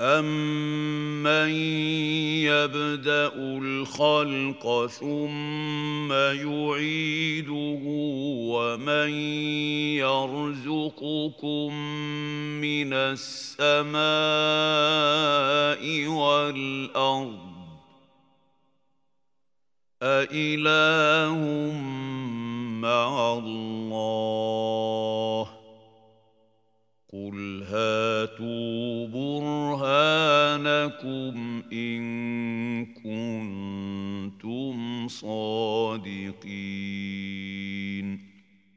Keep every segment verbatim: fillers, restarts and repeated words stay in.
أَمَّن يَبْدَأُ الْخَلْقَ ثُمَّ يُعِيدُهُ وَمَن يَرْزُقُكُم مِّنَ السَّمَاءِ وَالْأَرْضِ أَإِلَٰهٌ مَّعَ اللَّهِ ۚ قُلْ هَاتُوا بُرْهَانَكُمْ إِن كُنتُمْ صَادِقِينَ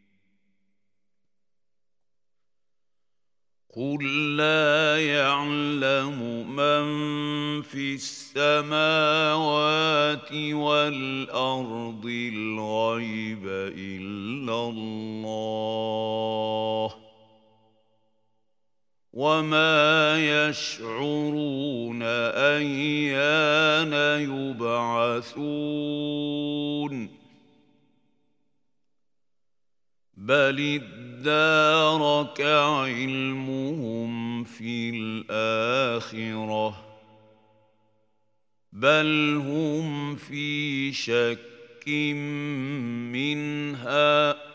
قُل لَّا يَعْلَمُ مَن فِي السَّمَاوَاتِ وَالْأَرْضِ الْغَيْبَ إِلَّا اللَّهُ ۚ وَمَا يَشْعُرُونَ أَيَّانَ يُبْعَثُونَ بَلِ ادَّارَكَ عِلْمُهُمْ فِي الْآخِرَةِ ۚ بَلْ هُمْ فِي شَكٍّ مِّنْهَا ۖ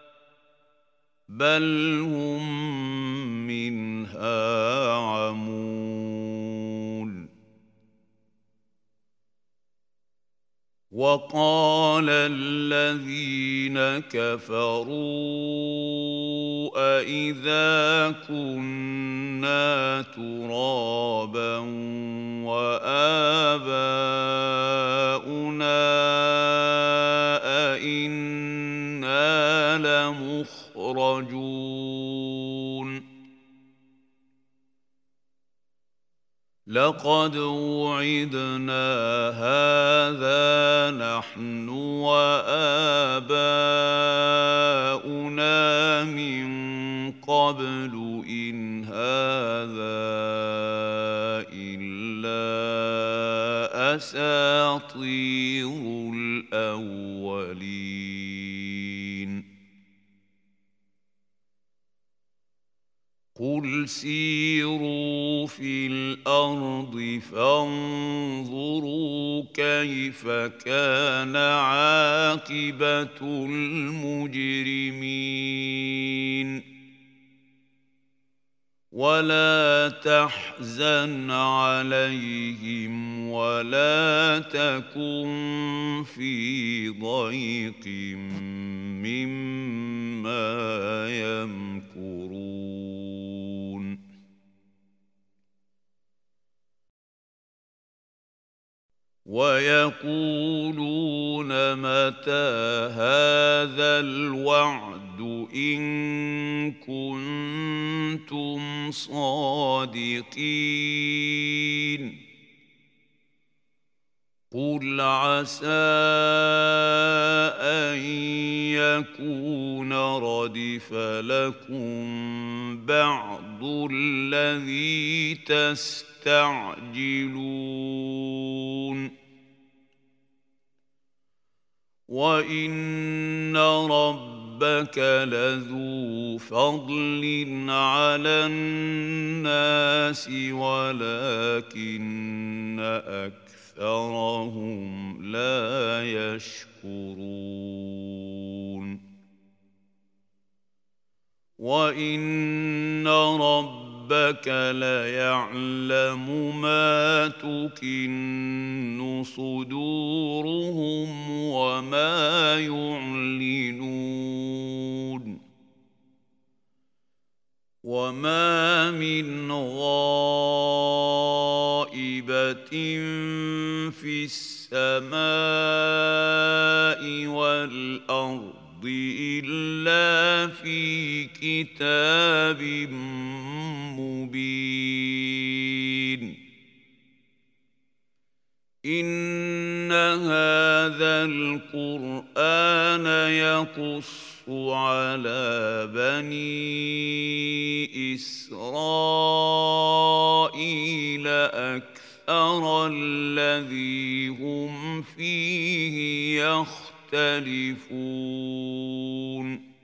بَلْ هُم مِّنْهَا عَمُونَ وَقَالَ الَّذِينَ كَفَرُوا أَإِذَا كُنَّا تُرَابًا وَآبَاؤُنَا أَإِنَّا لَمُخْرَجُونَ لَقَدْ وُعِدْنَا هَٰذَا نَحْنُ وَآبَاؤُنَا مِن قَبْلُ إِنْ هَٰذَا إِلَّا أَسَاطِيرُ الْأَوَّلِينَ قُلْ سِيرُوا فِي الْأَرْضِ فَانظُرُوا كَيْفَ كَانَ عَاقِبَةُ الْمُجْرِمِينَ وَلَا تَحْزَنْ عَلَيْهِمْ وَلَا تَكُن فِي ضَيْقٍ مِّمَّا يَمْكُرُونَ وَيَقُولُونَ مَتَىٰ هَٰذَا الْوَعْدُ إِن كُنتُمْ صَادِقِينَ قُلْ عَسَىٰ أَن يَكُونَ رَدِفَ لَكُم بَعْضُ الَّذِي تَسْتَعْجِلُونَ وَإِنَّ رَبَّكَ لَذُو فَضْلٍ عَلَى النَّاسِ وَلَٰكِنَّ أَكْثَرَهُمْ لَا يَشْكُرُونَ وَإِنَّ رَبَّكَ لَيَعْلَمُ مَا تُكِنُّ صُدُورُهُمْ وَمَا يُعْلِنُونَ وَمَا مِنْ غَائِبَةٍ فِي السَّمَاءِ وَالْأَرْضِ إِلَّا فِي كِتَابٍ مُّبِينٍ إِنَّ هَٰذَا الْقُرْآنَ يَقُصُّ عَلَىٰ بَنِي إِسْرَائِيلَ أَكْثَرَ الَّذِي هُمْ فِيهِ يَخْتَلِفُونَ